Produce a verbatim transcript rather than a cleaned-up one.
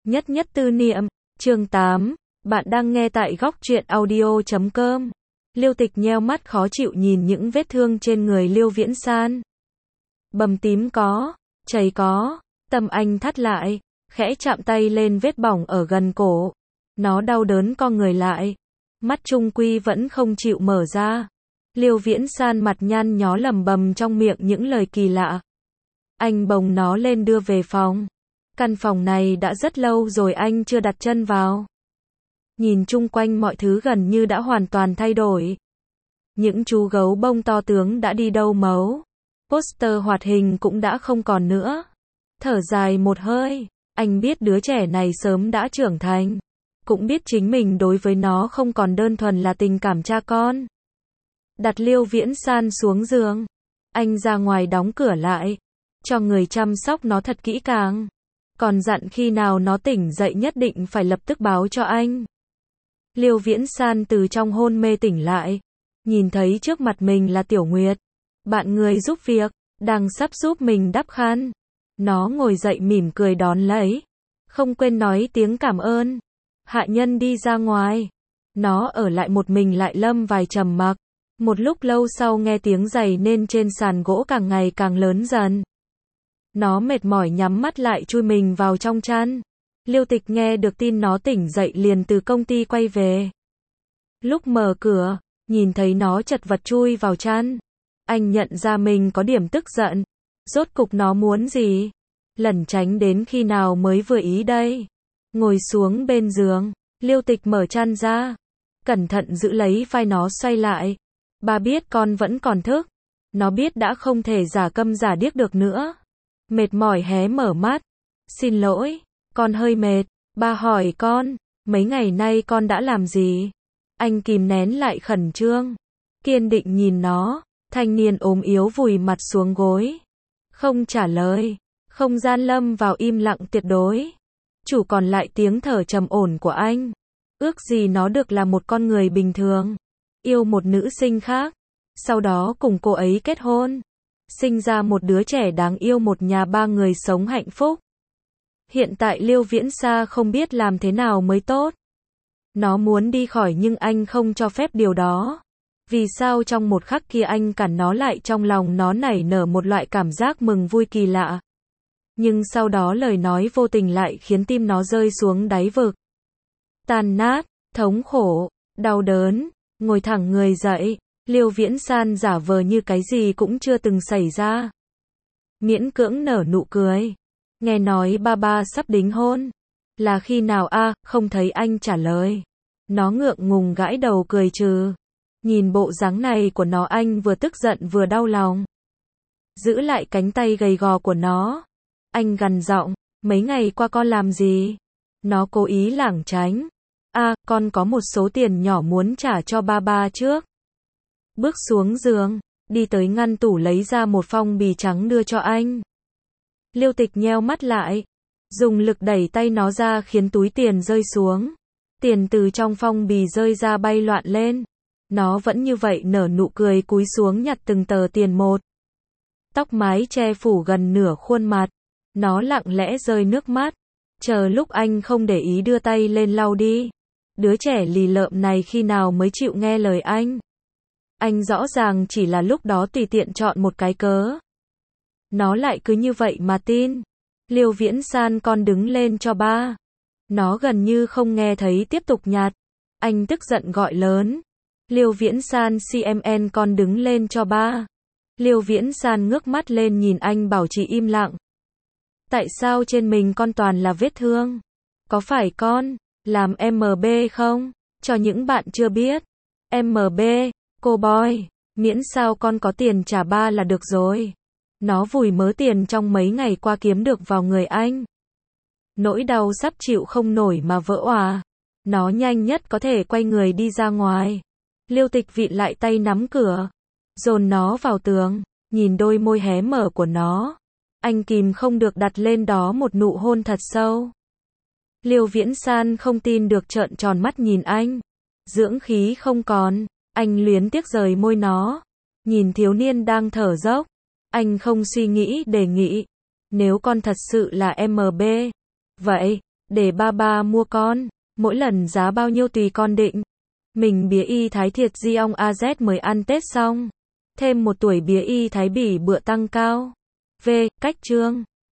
Nhất nhất tư niệm, chương tám, bạn đang nghe tại góc truyện audio chấm com. Liêu Tịch nheo mắt khó chịu nhìn những vết thương trên người Liêu Viễn San. Bầm tím có, chảy có, tâm anh thắt lại, khẽ chạm tay lên vết bỏng ở gần cổ. Nó đau đớn co người lại, mắt trung quy vẫn không chịu mở ra. Liêu Viễn San mặt nhăn nhó lẩm bẩm trong miệng những lời kỳ lạ. Anh bồng nó lên đưa về phòng. Căn phòng này đã rất lâu rồi anh chưa đặt chân vào. Nhìn chung quanh mọi thứ gần như đã hoàn toàn thay đổi. Những chú gấu bông to tướng đã đi đâu mấu. Poster hoạt hình cũng đã không còn nữa. Thở dài một hơi, anh biết đứa trẻ này sớm đã trưởng thành. Cũng biết chính mình đối với nó không còn đơn thuần là tình cảm cha con. Đặt Liêu Viễn San xuống giường. Anh ra ngoài đóng cửa lại. Cho người chăm sóc nó thật kỹ càng. Còn dặn khi nào nó tỉnh dậy nhất định phải lập tức báo cho anh. Liêu Viễn San từ trong hôn mê tỉnh lại. Nhìn thấy trước mặt mình là Tiểu Nguyệt. Bạn người giúp việc, đang sắp giúp mình đắp khăn. Nó ngồi dậy mỉm cười đón lấy. Không quên nói tiếng cảm ơn. Hạ nhân đi ra ngoài. Nó ở lại một mình lại lâm vài trầm mặc. Một lúc lâu sau nghe tiếng giày nên trên sàn gỗ càng ngày càng lớn dần. Nó mệt mỏi nhắm mắt lại chui mình vào trong chăn. Liêu Tịch nghe được tin nó tỉnh dậy liền từ công ty quay về. Lúc mở cửa, nhìn thấy nó chật vật chui vào chăn. Anh nhận ra mình có điểm tức giận. Rốt cục nó muốn gì? Lẩn tránh đến khi nào mới vừa ý đây? Ngồi xuống bên giường, Liêu Tịch mở chăn ra. Cẩn thận giữ lấy vai nó xoay lại. Ba biết con vẫn còn thức. Nó biết đã không thể giả câm giả điếc được nữa. Mệt mỏi hé mở mắt. Xin lỗi, con hơi mệt. Ba hỏi con, mấy ngày nay con đã làm gì? Anh kìm nén lại khẩn trương. Kiên định nhìn nó, thanh niên ốm yếu vùi mặt xuống gối. Không trả lời, không gian lâm vào im lặng tuyệt đối. Chủ còn lại tiếng thở trầm ổn của anh. Ước gì nó được là một con người bình thường. Yêu một nữ sinh khác. Sau đó cùng cô ấy kết hôn. Sinh ra một đứa trẻ đáng yêu, một nhà ba người sống hạnh phúc. Hiện tại Liêu Viễn Sa không biết làm thế nào mới tốt. Nó muốn đi khỏi nhưng anh không cho phép điều đó. Vì sao trong một khắc kia anh cản nó lại, trong lòng nó nảy nở một loại cảm giác mừng vui kỳ lạ. Nhưng sau đó lời nói vô tình lại khiến tim nó rơi xuống đáy vực. Tan nát, thống khổ, đau đớn, ngồi thẳng người dậy. Liêu Viễn San giả vờ như cái gì cũng chưa từng xảy ra. Miễn cưỡng nở nụ cười. Nghe nói ba ba sắp đính hôn. Là khi nào a? À, không thấy anh trả lời. Nó ngượng ngùng gãi đầu cười trừ. Nhìn bộ dáng này của nó anh vừa tức giận vừa đau lòng. Giữ lại cánh tay gầy gò của nó. Anh gằn giọng, mấy ngày qua con làm gì? Nó cố ý lảng tránh. A, à, con có một số tiền nhỏ muốn trả cho ba ba trước. Bước xuống giường, đi tới ngăn tủ lấy ra một phong bì trắng đưa cho anh. Liêu Tịch nheo mắt lại, dùng lực đẩy tay nó ra khiến túi tiền rơi xuống. Tiền từ trong phong bì rơi ra bay loạn lên. Nó vẫn như vậy nở nụ cười cúi xuống nhặt từng tờ tiền một. Tóc mái che phủ gần nửa khuôn mặt. Nó lặng lẽ rơi nước mắt. Chờ lúc anh không để ý đưa tay lên lau đi. Đứa trẻ lì lợm này khi nào mới chịu nghe lời anh? Anh rõ ràng chỉ là lúc đó tùy tiện chọn một cái cớ. Nó lại cứ như vậy mà tin. Liêu Viễn San, con đứng lên cho ba. Nó gần như không nghe thấy tiếp tục nhặt. Anh tức giận gọi lớn. Liêu Viễn San, cmn con đứng lên cho ba. Liêu Viễn San ngước mắt lên nhìn anh bảo trì im lặng. Tại sao trên mình con toàn là vết thương? Có phải con làm em bê không? Cho những bạn chưa biết. em bê, cô boy, miễn sao con có tiền trả ba là được rồi. Nó vùi mớ tiền trong mấy ngày qua kiếm được vào người anh. Nỗi đau sắp chịu không nổi mà vỡ òa. Nó nhanh nhất có thể quay người đi ra ngoài. Liêu Tịch vịn lại tay nắm cửa. Dồn nó vào tường. Nhìn đôi môi hé mở của nó. Anh kìm không được đặt lên đó một nụ hôn thật sâu. Liêu Viễn San không tin được trợn tròn mắt nhìn anh. Dưỡng khí không còn. Anh luyến tiếc rời môi nó. Nhìn thiếu niên đang thở dốc. Anh không suy nghĩ đề nghị. Nếu con thật sự là em bê. Vậy, Để ba ba mua con. Mỗi lần giá bao nhiêu tùy con định. Mình bía y Thái thiệt di ong a dét mới ăn Tết xong. Thêm một tuổi bía y Thái bỉ bựa tăng cao. V. Cách chương